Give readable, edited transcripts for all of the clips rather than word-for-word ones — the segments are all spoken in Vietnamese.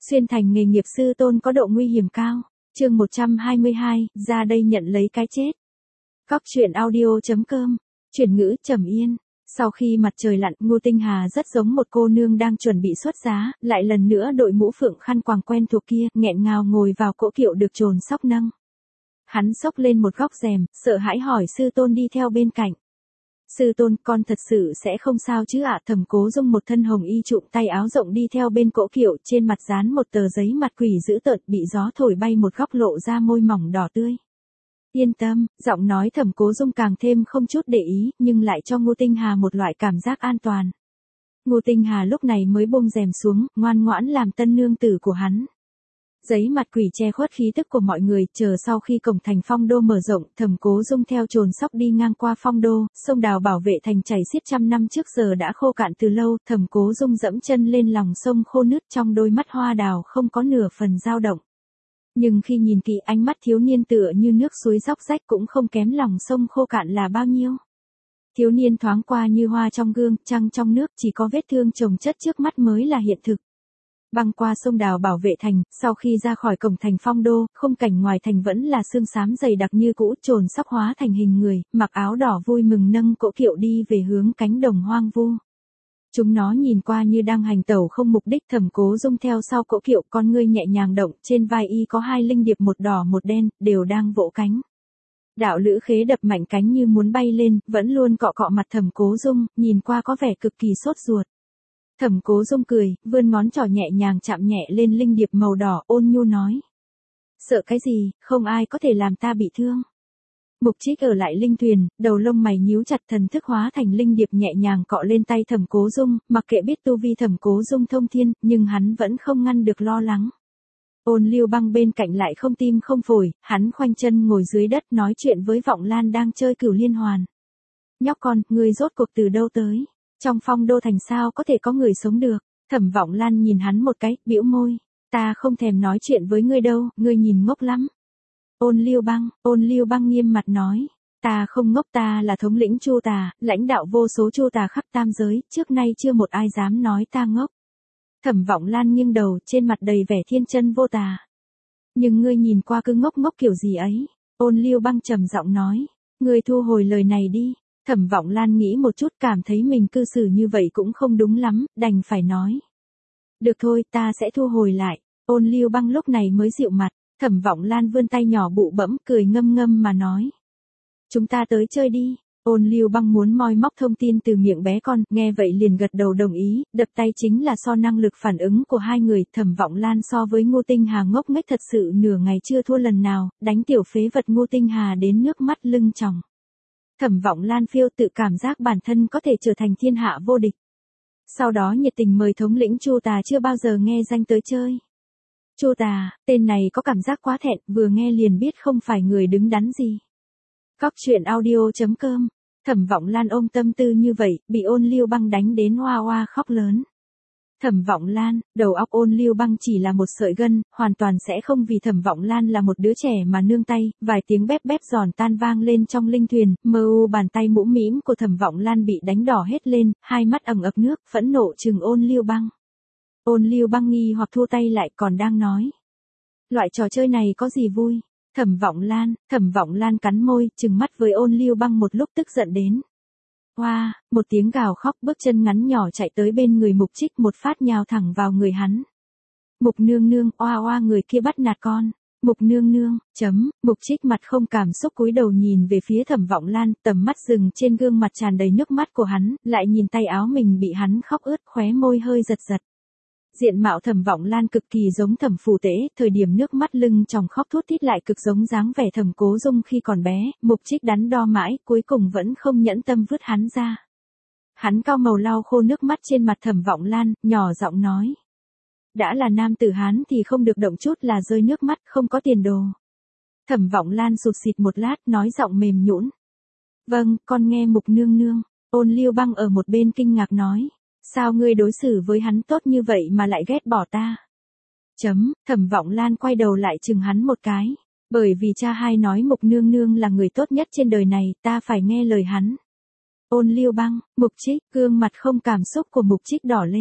Xuyên thành nghề nghiệp sư tôn có độ nguy hiểm cao. Chương 122, ra đây nhận lấy cái chết. Góc truyện audio.com. Chuyển ngữ trầm yên. Sau khi mặt trời lặn, Ngô Tinh Hà rất giống một cô nương đang chuẩn bị xuất giá, lại lần nữa đội mũ phượng khăn quàng quen thuộc kia, nghẹn ngào ngồi vào cỗ kiệu được chồn sóc nâng. Hắn xốc lên một góc rèm, sợ hãi hỏi sư tôn đi theo bên cạnh. Sư tôn, con thật sự sẽ không sao chứ ạ? Thẩm Cố Dung một thân hồng y trụm tay áo rộng đi theo bên cỗ kiệu, trên mặt dán một tờ giấy mặt quỷ dữ tợn, bị gió thổi bay một góc lộ ra môi mỏng đỏ tươi. Yên tâm, giọng nói Thẩm Cố Dung càng thêm không chút để ý, nhưng lại cho Ngô Tinh Hà một loại cảm giác an toàn. Ngô Tinh Hà lúc này mới buông rèm xuống, ngoan ngoãn làm tân nương tử của hắn. Giấy mặt quỷ che khuất khí tức của mọi người, chờ sau khi cổng thành Phong Đô mở rộng, Thẩm Cố Dung theo chồn sóc đi ngang qua Phong Đô, sông đào bảo vệ thành chảy xiết trăm năm trước giờ đã khô cạn từ lâu, Thẩm Cố Dung dẫm chân lên lòng sông khô nứt, trong đôi mắt hoa đào không có nửa phần dao động. Nhưng khi nhìn kỹ, ánh mắt thiếu niên tựa như nước suối róc rách cũng không kém lòng sông khô cạn là bao nhiêu. Thiếu niên thoáng qua như hoa trong gương, trăng trong nước, chỉ có vết thương chồng chất trước mắt mới là hiện thực. Băng qua sông đào bảo vệ thành, sau khi ra khỏi cổng thành Phong Đô, khung cảnh ngoài thành vẫn là sương xám dày đặc như cũ, chồn sóc hóa thành hình người, mặc áo đỏ vui mừng nâng cỗ kiệu đi về hướng cánh đồng hoang vu. Chúng nó nhìn qua như đang hành tẩu không mục đích. Thẩm Cố Dung theo sau cỗ kiệu, con ngươi nhẹ nhàng động, trên vai y có hai linh điệp một đỏ một đen, đều đang vỗ cánh. Đạo lữ khế đập mạnh cánh như muốn bay lên, vẫn luôn cọ cọ mặt Thẩm Cố Dung, nhìn qua có vẻ cực kỳ sốt ruột. Thẩm Cố Dung cười, vươn ngón trỏ nhẹ nhàng chạm nhẹ lên linh điệp màu đỏ, ôn nhu nói. Sợ cái gì, không ai có thể làm ta bị thương. Mục Trích ở lại linh thuyền, đầu lông mày nhíu chặt, thần thức hóa thành linh điệp nhẹ nhàng cọ lên tay Thẩm Cố Dung, mặc kệ biết tu vi Thẩm Cố Dung thông thiên, nhưng hắn vẫn không ngăn được lo lắng. Ôn Lưu Băng bên cạnh lại không tim không phổi, hắn khoanh chân ngồi dưới đất nói chuyện với Vọng Lan đang chơi cửu liên hoàn. Nhóc con, ngươi rốt cuộc từ đâu tới? Trong Phong Đô thành sao có thể có người sống được? Thẩm Vọng Lan nhìn hắn một cái, bĩu môi. Ta không thèm nói chuyện với ngươi đâu, ngươi nhìn ngốc lắm. Ôn Lưu Băng nghiêm mặt nói. Ta không ngốc, ta là thống lĩnh Chu Tà, lãnh đạo vô số Chu Tà khắp tam giới, trước nay chưa một ai dám nói ta ngốc. Thẩm Vọng Lan nghiêng đầu, trên mặt đầy vẻ thiên chân vô tà. Nhưng ngươi nhìn qua cứ ngốc ngốc kiểu gì ấy? Ôn Lưu Băng trầm giọng nói. Ngươi thu hồi lời này đi. Thẩm Vọng Lan nghĩ một chút, cảm thấy mình cư xử như vậy cũng không đúng lắm, đành phải nói. Được thôi, ta sẽ thu hồi lại. Ôn Lưu Băng lúc này mới dịu mặt. Thẩm Vọng Lan vươn tay nhỏ bụ bẫm, cười ngâm ngâm mà nói. Chúng ta tới chơi đi. Ôn Lưu Băng muốn moi móc thông tin từ miệng bé con, nghe vậy liền gật đầu đồng ý, đập tay chính là so năng lực phản ứng của hai người. Thẩm Vọng Lan so với Ngô Tinh Hà ngốc nghếch thật sự nửa ngày chưa thua lần nào, đánh tiểu phế vật Ngô Tinh Hà đến nước mắt lưng tròng. Thẩm Vọng Lan phiêu tự cảm giác bản thân có thể trở thành thiên hạ vô địch. Sau đó nhiệt tình mời thống lĩnh Chu Tà chưa bao giờ nghe danh tới chơi. Chu Tà, tên này có cảm giác quá thẹn, vừa nghe liền biết không phải người đứng đắn gì. Góc truyện audio.com. Thẩm Vọng Lan ôm tâm tư như vậy, bị Ôn Lưu Băng đánh đến oa oa khóc lớn. Thẩm Vọng Lan, đầu óc Ôn Lưu Băng chỉ là một sợi gân, hoàn toàn sẽ không vì Thẩm Vọng Lan là một đứa trẻ mà nương tay, vài tiếng bép bép giòn tan vang lên trong linh thuyền, bàn tay mũm mĩm của Thẩm Vọng Lan bị đánh đỏ hết lên, hai mắt ẩn ực nước, phẫn nộ trừng Ôn Lưu Băng. Ôn Lưu Băng nghi hoặc thu tay lại, còn đang nói. Loại trò chơi này có gì vui? Thẩm Vọng Lan cắn môi, trừng mắt với Ôn Lưu Băng một lúc tức giận đến. Hoa, một tiếng gào khóc, bước chân ngắn nhỏ chạy tới bên người Mục Trích, một phát nhào thẳng vào người hắn. Mục nương nương, oa oa, người kia bắt nạt con. Mục nương nương, Mục Trích mặt không cảm xúc cúi đầu nhìn về phía Thẩm Vọng Lan, tầm mắt dừng trên gương mặt tràn đầy nước mắt của hắn, lại nhìn tay áo mình bị hắn khóc ướt, khóe môi hơi giật giật. Diện mạo Thẩm Vọng Lan cực kỳ giống Thẩm Phù Tế, thời điểm nước mắt lưng tròng khóc thút thít lại cực giống dáng vẻ Thẩm Cố Dung khi còn bé. Mục Trích đắn đo mãi, cuối cùng vẫn không nhẫn tâm vứt hắn ra. Hắn cau màu lau khô nước mắt trên mặt Thẩm Vọng Lan, nhỏ giọng nói. Đã là nam tử Hán thì không được động chút là rơi nước mắt, không có tiền đồ. Thẩm Vọng Lan sụt sịt một lát, nói giọng mềm nhũn. Vâng, con nghe Mục nương nương. Ôn Lưu Băng ở một bên kinh ngạc nói. Sao ngươi đối xử với hắn tốt như vậy mà lại ghét bỏ ta? Thẩm Vọng Lan quay đầu lại chừng hắn một cái. Bởi vì cha hai nói Mục nương nương là người tốt nhất trên đời này, ta phải nghe lời hắn. Ôn Lưu Băng, Mục Trích, gương mặt không cảm xúc của Mục Trích đỏ lên.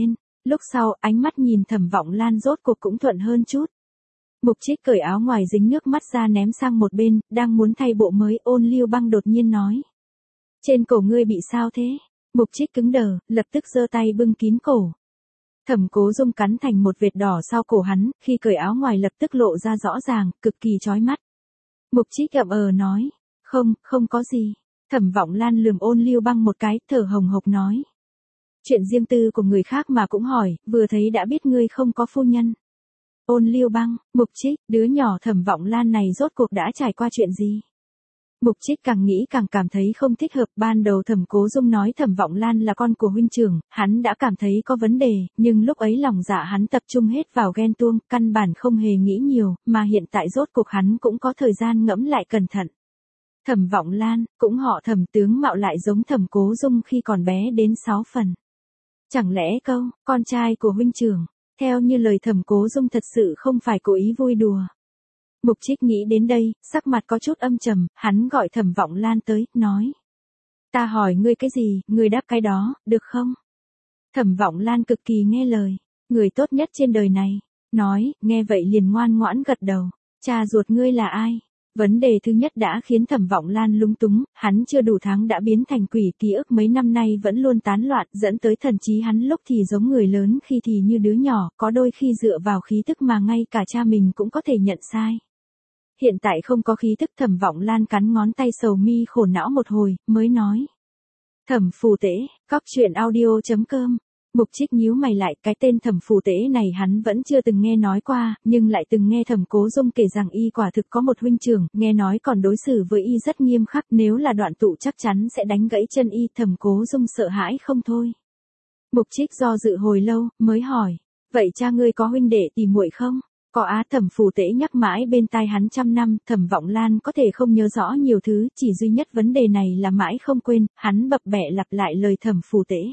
Lúc sau, ánh mắt nhìn Thẩm Vọng Lan rốt cuộc cũng thuận hơn chút. Mục Trích cởi áo ngoài dính nước mắt ra ném sang một bên, đang muốn thay bộ mới, Ôn Lưu Băng đột nhiên nói. Trên cổ ngươi bị sao thế? Mục Trích cứng đờ, lập tức giơ tay bưng kín cổ. Thẩm Cố Dung cắn thành một vệt đỏ sau cổ hắn, khi cởi áo ngoài lập tức lộ ra rõ ràng, cực kỳ chói mắt. Mục Trích ậm nói. Không có gì. Thẩm Vọng Lan lườm Ôn Lưu Băng một cái, thở hồng hộc nói. Chuyện riêng tư của người khác mà cũng hỏi, vừa thấy đã biết ngươi không có phu nhân. Ôn Lưu Băng, Mục Trích, đứa nhỏ Thẩm Vọng Lan này rốt cuộc đã trải qua chuyện gì? Mục Trích càng nghĩ càng cảm thấy không thích hợp, ban đầu Thẩm Cố Dung nói Thẩm Vọng Lan là con của huynh trưởng, hắn đã cảm thấy có vấn đề, nhưng lúc ấy lòng dạ hắn tập trung hết vào ghen tuông, căn bản không hề nghĩ nhiều, mà hiện tại rốt cuộc hắn cũng có thời gian ngẫm lại cẩn thận. Thẩm Vọng Lan, cũng họ Thẩm, tướng mạo lại giống Thẩm Cố Dung khi còn bé đến 6 phần. Chẳng lẽ câu, con trai của huynh trưởng, theo như lời Thẩm Cố Dung thật sự không phải cố ý vui đùa. Mục Trích nghĩ đến đây, sắc mặt có chút âm trầm, hắn gọi Thẩm Vọng Lan tới, nói. Ta hỏi ngươi cái gì, ngươi đáp cái đó, được không? Thẩm Vọng Lan cực kỳ nghe lời, người tốt nhất trên đời này, nói, nghe vậy liền ngoan ngoãn gật đầu, cha ruột ngươi là ai? Vấn đề thứ nhất đã khiến Thẩm Vọng Lan lúng túng, hắn chưa đủ tháng đã biến thành quỷ, ký ức mấy năm nay vẫn luôn tán loạn, dẫn tới thần trí hắn lúc thì giống người lớn, khi thì như đứa nhỏ, có đôi khi dựa vào khí tức mà ngay cả cha mình cũng có thể nhận sai. Hiện tại không có khí tức, Thẩm Vọng Lan cắn ngón tay sầu mi khổ não một hồi, mới nói. Thẩm Phù Tế, cóc truyện audio.com. Mục Trích nhíu mày lại, cái tên Thẩm Phù Tế này hắn vẫn chưa từng nghe nói qua, nhưng lại từng nghe Thẩm Cố Dung kể rằng y quả thực có một huynh trưởng, nghe nói còn đối xử với y rất nghiêm khắc, nếu là đoạn tụ chắc chắn sẽ đánh gãy chân y. Thẩm Cố Dung sợ hãi không thôi. Mục Trích do dự hồi lâu, mới hỏi, vậy cha ngươi có huynh đệ tỷ muội không? Có á. Thẩm Phù Tế nhắc mãi bên tai hắn trăm năm, Thẩm Vọng Lan có thể không nhớ rõ nhiều thứ, chỉ duy nhất vấn đề này là mãi không quên, hắn bập bẹ lặp lại lời Thẩm Phù Tế.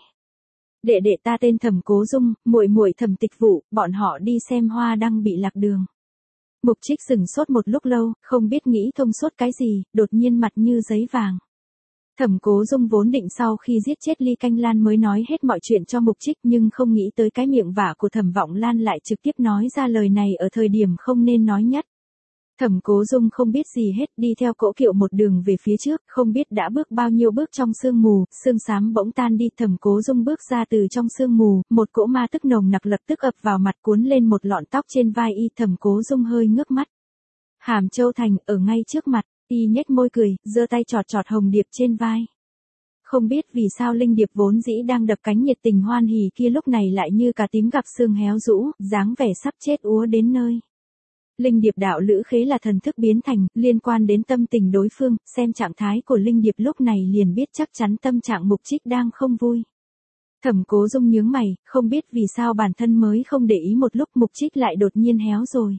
Đệ đệ ta tên Thẩm Cố Dung, muội muội Thẩm Tịch Vũ, bọn họ đi xem hoa đăng bị lạc đường. Mục Trích sững sốt một lúc lâu, không biết nghĩ thông suốt cái gì, đột nhiên mặt như giấy vàng. Thẩm Cố Dung vốn định sau khi giết chết Ly Canh Lan mới nói hết mọi chuyện cho Mục Trích, nhưng không nghĩ tới cái miệng vả của Thẩm Vọng Lan lại trực tiếp nói ra lời này ở thời điểm không nên nói nhất. Thẩm Cố Dung không biết gì hết, đi theo cỗ kiệu một đường về phía trước, không biết đã bước bao nhiêu bước trong sương mù, sương xám bỗng tan đi. Thẩm Cố Dung bước ra từ trong sương mù, một cỗ ma tức nồng nặc lập tức ập vào mặt, cuốn lên một lọn tóc trên vai y. Thẩm Cố Dung hơi ngước mắt. Hàm Châu Thành ở ngay trước mặt, y nhếch môi cười, giơ tay chọt chọt Hồng Điệp trên vai. Không biết vì sao Linh Điệp vốn dĩ đang đập cánh nhiệt tình hoan hỉ kia lúc này lại như cà tím gặp xương héo rũ, dáng vẻ sắp chết úa đến nơi. Linh Điệp đạo lữ khế là thần thức biến thành, liên quan đến tâm tình đối phương, xem trạng thái của Linh Điệp lúc này liền biết chắc chắn tâm trạng Mục Trích đang không vui. Thẩm Cố Dung nhướng mày, không biết vì sao bản thân mới không để ý một lúc Mục Trích lại đột nhiên héo rồi.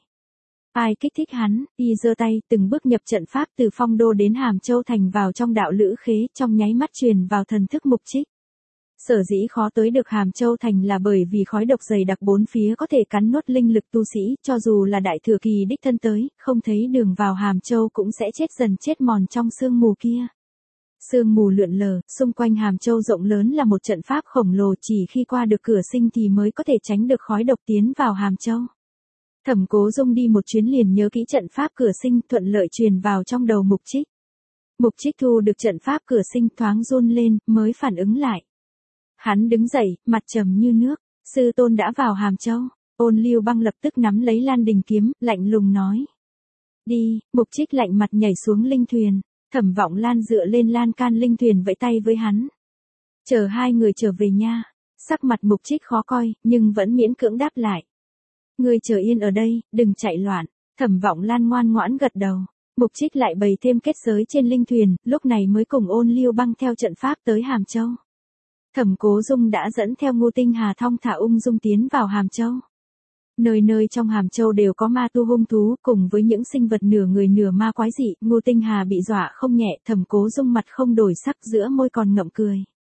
Ai kích thích hắn, y giơ tay, từng bước nhập trận pháp từ Phong Đô đến Hàm Châu Thành vào trong đạo lữ khế, trong nháy mắt truyền vào thần thức Mục Trích. Sở dĩ khó tới được Hàm Châu Thành là bởi vì khói độc dày đặc bốn phía có thể cắn nuốt linh lực tu sĩ, cho dù là đại thừa kỳ đích thân tới, không thấy đường vào Hàm Châu cũng sẽ chết dần chết mòn trong sương mù kia. Sương mù lượn lờ, xung quanh Hàm Châu rộng lớn là một trận pháp khổng lồ, chỉ khi qua được cửa sinh thì mới có thể tránh được khói độc tiến vào Hàm Châu. Thẩm Cố Dung đi một chuyến liền nhớ kỹ trận pháp cửa sinh, thuận lợi truyền vào trong đầu Mục Trích. Mục Trích thu được trận pháp cửa sinh, thoáng run lên, mới phản ứng lại. Hắn đứng dậy, mặt trầm như nước, sư tôn đã vào Hàm Châu. Ôn Lưu Băng lập tức nắm lấy Lan Đình kiếm, lạnh lùng nói. Đi. Mục Trích lạnh mặt nhảy xuống linh thuyền. Thẩm Vọng Lan dựa lên lan can linh thuyền vẫy tay với hắn. Chờ hai người trở về nha. Sắc mặt Mục Trích khó coi, nhưng vẫn miễn cưỡng đáp lại. Ngươi chờ yên ở đây, đừng chạy loạn. Thẩm Vọng Lan ngoan ngoãn gật đầu. Mục Trích lại bày thêm kết giới trên linh thuyền, lúc này mới cùng Ôn Lưu Băng theo trận pháp tới Hàm Châu. Thẩm Cố Dung đã dẫn theo Ngô Tinh Hà thong thả ung dung tiến vào Hàm Châu. Nơi nơi trong Hàm Châu đều có ma tu hung thú, cùng với những sinh vật nửa người nửa ma quái dị. Ngô Tinh Hà bị dọa không nhẹ, Thẩm Cố Dung mặt không đổi sắc, giữa môi còn ngậm cười.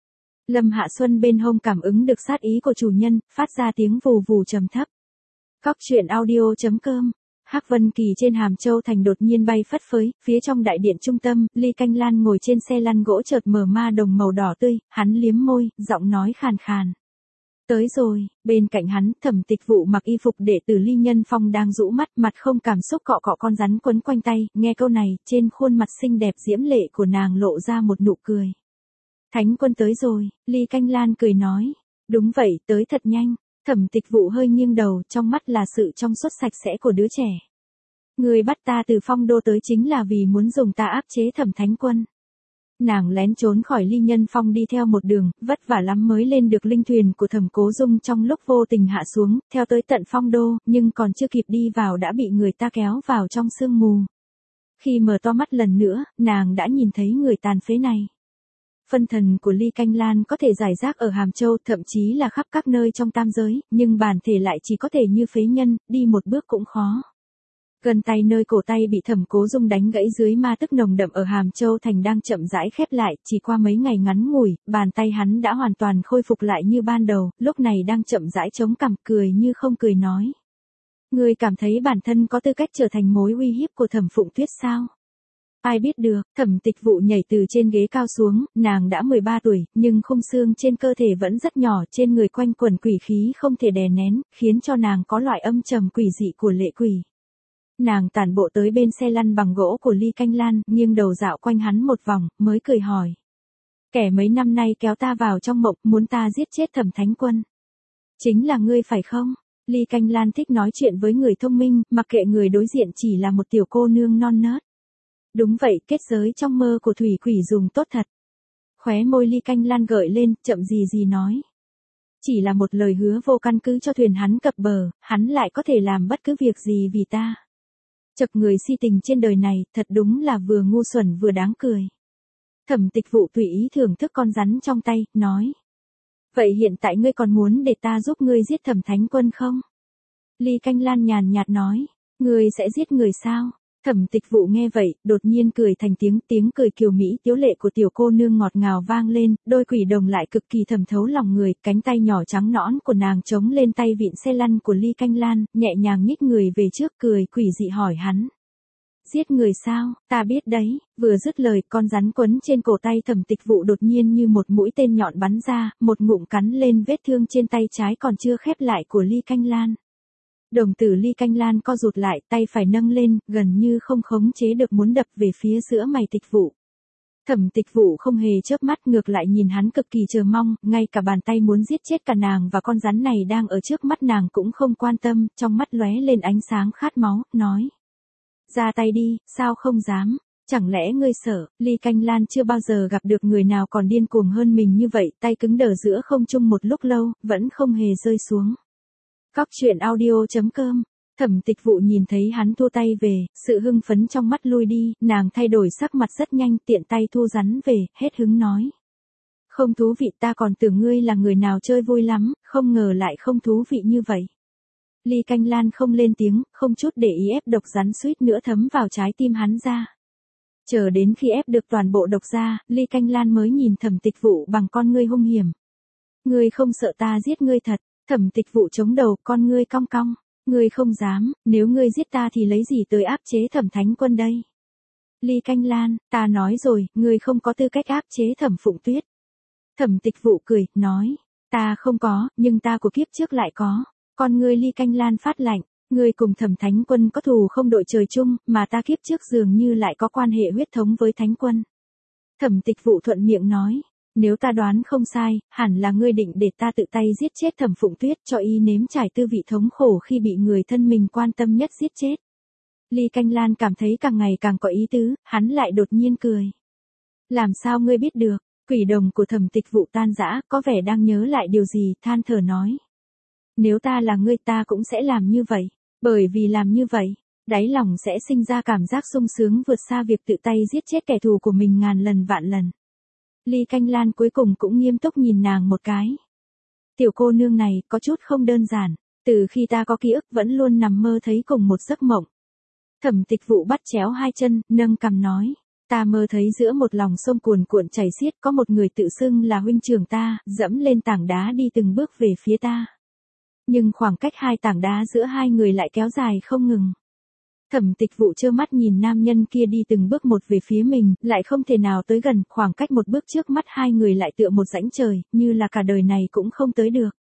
Lâm Hạ Xuân bên hông cảm ứng được sát ý của chủ nhân, phát ra tiếng vù vù trầm thấp. Cóc truyện audio.com. Hắc Vân Kỳ trên Hàm Châu Thành đột nhiên bay phất phới, phía trong đại điện trung tâm, Ly Canh Lan ngồi trên xe lăn gỗ chợt mở ma đồng màu đỏ tươi, hắn liếm môi, giọng nói khàn khàn. Tới rồi, bên cạnh hắn, Thẩm Tịch Vụ mặc y phục đệ tử Ly Nhân Phong đang rũ mắt, mặt không cảm xúc cọ cọ con rắn quấn quanh tay, nghe câu này, trên khuôn mặt xinh đẹp diễm lệ của nàng lộ ra một nụ cười. Thánh quân tới rồi, Ly Canh Lan cười nói. Đúng vậy, tới thật nhanh. Thẩm Tịch Vụ hơi nghiêng đầu, trong mắt là sự trong suốt sạch sẽ của đứa trẻ. Người bắt ta từ Phong Đô tới chính là vì muốn dùng ta áp chế Thẩm Thánh Quân. Nàng lén trốn khỏi Ly Nhân Phong đi theo một đường, vất vả lắm mới lên được linh thuyền của Thẩm Cố Dung trong lúc vô tình hạ xuống, theo tới tận Phong Đô, nhưng còn chưa kịp đi vào đã bị người ta kéo vào trong sương mù. Khi mở to mắt lần nữa, nàng đã nhìn thấy người tàn phế này. Phân thần của Ly Canh Lan có thể giải rác ở Hàm Châu, thậm chí là khắp các nơi trong tam giới, nhưng bản thể lại chỉ có thể như phế nhân, đi một bước cũng khó. Gần tay nơi cổ tay bị Thẩm Cố Dung đánh gãy dưới ma tức nồng đậm ở Hàm Châu Thành đang chậm rãi khép lại, chỉ qua mấy ngày ngắn ngủi, bàn tay hắn đã hoàn toàn khôi phục lại như ban đầu, lúc này đang chậm rãi chống cằm cười như không cười nói. Người cảm thấy bản thân có tư cách trở thành mối uy hiếp của Thẩm Phụng Tuyết sao? Ai biết được, Thẩm Tịch Vụ nhảy từ trên ghế cao xuống, nàng đã 13 tuổi, nhưng khung xương trên cơ thể vẫn rất nhỏ, trên người quanh quẩn quỷ khí không thể đè nén, khiến cho nàng có loại âm trầm quỷ dị của lệ quỷ. Nàng tản bộ tới bên xe lăn bằng gỗ của Ly Canh Lan, nghiêng đầu dạo quanh hắn một vòng, mới cười hỏi. Kẻ mấy năm nay kéo ta vào trong mộng, muốn ta giết chết Thẩm Thánh Quân. Chính là ngươi phải không? Ly Canh Lan thích nói chuyện với người thông minh, mặc kệ người đối diện chỉ là một tiểu cô nương non nớt. Đúng vậy, kết giới trong mơ của thủy quỷ dùng tốt thật. Khóe môi Ly Canh Lan gợi lên, chậm gì nói. Chỉ là một lời hứa vô căn cứ cho thuyền hắn cập bờ, hắn lại có thể làm bất cứ việc gì vì ta. Chật người si tình trên đời này, thật đúng là vừa ngu xuẩn vừa đáng cười. Thẩm Tịch Vụ tùy ý thưởng thức con rắn trong tay, nói. Vậy hiện tại ngươi còn muốn để ta giúp ngươi giết Thẩm Thánh Quân không? Ly Canh Lan nhàn nhạt nói. Ngươi sẽ giết người sao? Thẩm Tịch Vụ nghe vậy, đột nhiên cười thành tiếng cười kiều mỹ tiếu lệ của tiểu cô nương ngọt ngào vang lên, đôi quỷ đồng lại cực kỳ thẩm thấu lòng người, cánh tay nhỏ trắng nõn của nàng chống lên tay vịn xe lăn của Ly Canh Lan, nhẹ nhàng nhích người về trước cười quỷ dị hỏi hắn. Giết người sao, ta biết đấy, vừa dứt lời con rắn quấn trên cổ tay Thẩm Tịch Vụ đột nhiên như một mũi tên nhọn bắn ra, một ngụm cắn lên vết thương trên tay trái còn chưa khép lại của Ly Canh Lan. Đồng tử Ly Canh Lan co rụt lại, tay phải nâng lên, gần như không khống chế được muốn đập về phía giữa mày Tịch Vụ. Thẩm Tịch Vụ không hề chớp mắt, ngược lại nhìn hắn cực kỳ chờ mong, ngay cả bàn tay muốn giết chết cả nàng và con rắn này đang ở trước mắt nàng cũng không quan tâm, trong mắt lóe lên ánh sáng khát máu, nói. Ra tay đi, sao không dám, chẳng lẽ ngươi sợ? Ly Canh Lan chưa bao giờ gặp được người nào còn điên cuồng hơn mình như vậy, tay cứng đờ giữa không trung một lúc lâu, vẫn không hề rơi xuống. Cóc truyện audio.com. Thẩm Tịch Vụ nhìn thấy hắn thua tay về, sự hưng phấn trong mắt lui đi, nàng thay đổi sắc mặt rất nhanh, tiện tay thu rắn về, hết hứng nói. Không thú vị, ta còn tưởng ngươi là người nào chơi vui lắm, không ngờ lại không thú vị như vậy. Ly Canh Lan không lên tiếng, không chút để ý ép độc rắn suýt nữa thấm vào trái tim hắn ra. Chờ đến khi ép được toàn bộ độc ra, Ly Canh Lan mới nhìn Thẩm Tịch Vụ bằng con ngươi hung hiểm. Ngươi không sợ ta giết ngươi thật? Thẩm Tịch Vụ chống đầu, con ngươi cong cong. Ngươi không dám, nếu ngươi giết ta thì lấy gì tới áp chế Thẩm Thánh Quân đây? Ly Canh Lan, ta nói rồi, ngươi không có tư cách áp chế Thẩm Phụng Tuyết. Thẩm Tịch Vụ cười, nói, ta không có, nhưng ta của kiếp trước lại có. Con ngươi Ly Canh Lan phát lạnh, ngươi cùng Thẩm Thánh Quân có thù không đội trời chung, mà ta kiếp trước dường như lại có quan hệ huyết thống với Thánh Quân. Thẩm Tịch Vụ thuận miệng nói. Nếu ta đoán không sai, hẳn là ngươi định để ta tự tay giết chết Thẩm Phụng Tuyết cho y nếm trải tư vị thống khổ khi bị người thân mình quan tâm nhất giết chết. Ly Canh Lan cảm thấy càng ngày càng có ý tứ, hắn lại đột nhiên cười. Làm sao ngươi biết được? Quỷ đồng của Thẩm Tịch Vụ tan rã, có vẻ đang nhớ lại điều gì, than thở nói. Nếu ta là ngươi ta cũng sẽ làm như vậy, bởi vì làm như vậy, đáy lòng sẽ sinh ra cảm giác sung sướng vượt xa việc tự tay giết chết kẻ thù của mình ngàn lần vạn lần. Ly Canh Lan cuối cùng cũng nghiêm túc nhìn nàng một cái. Tiểu cô nương này có chút không đơn giản, từ khi ta có ký ức vẫn luôn nằm mơ thấy cùng một giấc mộng. Thẩm Tịch Vụ bắt chéo hai chân, nâng cằm nói, ta mơ thấy giữa một lòng sông cuồn cuộn chảy xiết có một người tự xưng là huynh trưởng ta, dẫm lên tảng đá đi từng bước về phía ta. Nhưng khoảng cách hai tảng đá giữa hai người lại kéo dài không ngừng. Thẩm Tịch Vụ trơ mắt nhìn nam nhân kia đi từng bước một về phía mình, lại không thể nào tới gần, khoảng cách một bước trước mắt hai người lại tựa một rãnh trời, như là cả đời này cũng không tới được.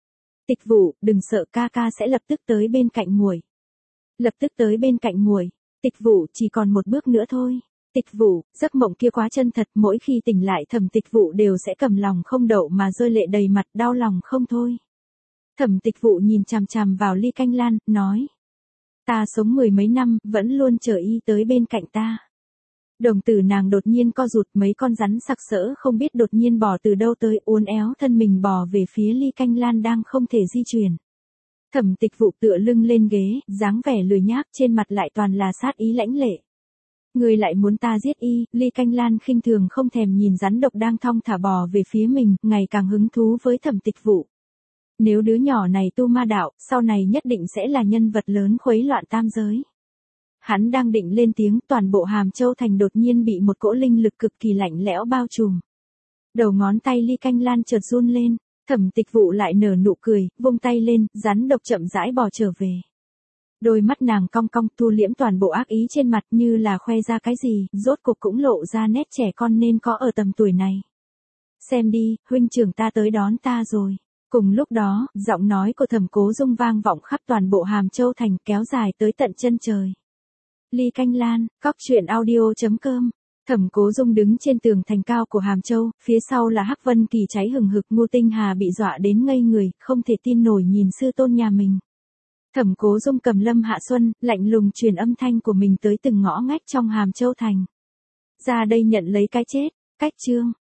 Tịch Vụ, đừng sợ, ca ca sẽ lập tức tới bên cạnh muội. Lập tức tới bên cạnh muội. Tịch Vụ, chỉ còn một bước nữa thôi. Tịch Vụ, giấc mộng kia quá chân thật, mỗi khi tỉnh lại Thẩm Tịch Vụ đều sẽ cầm lòng không đậu mà rơi lệ đầy mặt, đau lòng không thôi. Thẩm Tịch Vụ nhìn chằm chằm vào ly canh lan, nói. Ta sống 10 mấy năm, vẫn luôn chờ y tới bên cạnh ta. Đồng tử nàng đột nhiên co rụt, mấy con rắn sặc sỡ không biết đột nhiên bò từ đâu tới, uốn éo thân mình bò về phía ly canh lan đang không thể di chuyển. Thẩm Tịch Vụ tựa lưng lên ghế, dáng vẻ lười nhác, trên mặt lại toàn là sát ý lãnh lệ. Ngươi lại muốn ta giết y? Ly canh lan khinh thường không thèm nhìn rắn độc đang thong thả bò về phía mình, ngày càng hứng thú với Thẩm Tịch Vụ. Nếu đứa nhỏ này tu ma đạo, sau này nhất định sẽ là nhân vật lớn khuấy loạn tam giới. Hắn đang định lên tiếng, toàn bộ Hàm Châu thành đột nhiên bị một cỗ linh lực cực kỳ lạnh lẽo bao trùm. Đầu ngón tay ly canh lan chợt run lên, Thẩm Tịch Vụ lại nở nụ cười, vung tay lên, rắn độc chậm rãi bò trở về. Đôi mắt nàng cong cong, thu liễm toàn bộ ác ý trên mặt, như là khoe ra cái gì, rốt cuộc cũng lộ ra nét trẻ con nên có ở tầm tuổi này. Xem đi, huynh trưởng ta tới đón ta rồi. Cùng lúc đó, giọng nói của Thẩm Cố Dung vang vọng khắp toàn bộ Hàm Châu thành, kéo dài tới tận chân trời. Ly canh lan, cóc truyện audio.com. Thẩm Cố Dung đứng trên tường thành cao của Hàm Châu, phía sau là Hắc Vân Kỳ cháy hừng hực, Ngô Tinh Hà bị dọa đến ngây người, không thể tin nổi nhìn sư tôn nhà mình. Thẩm Cố Dung cầm Lâm Hạ Xuân, lạnh lùng truyền âm thanh của mình tới từng ngõ ngách trong Hàm Châu thành. Ra đây nhận lấy cái chết. Cách chương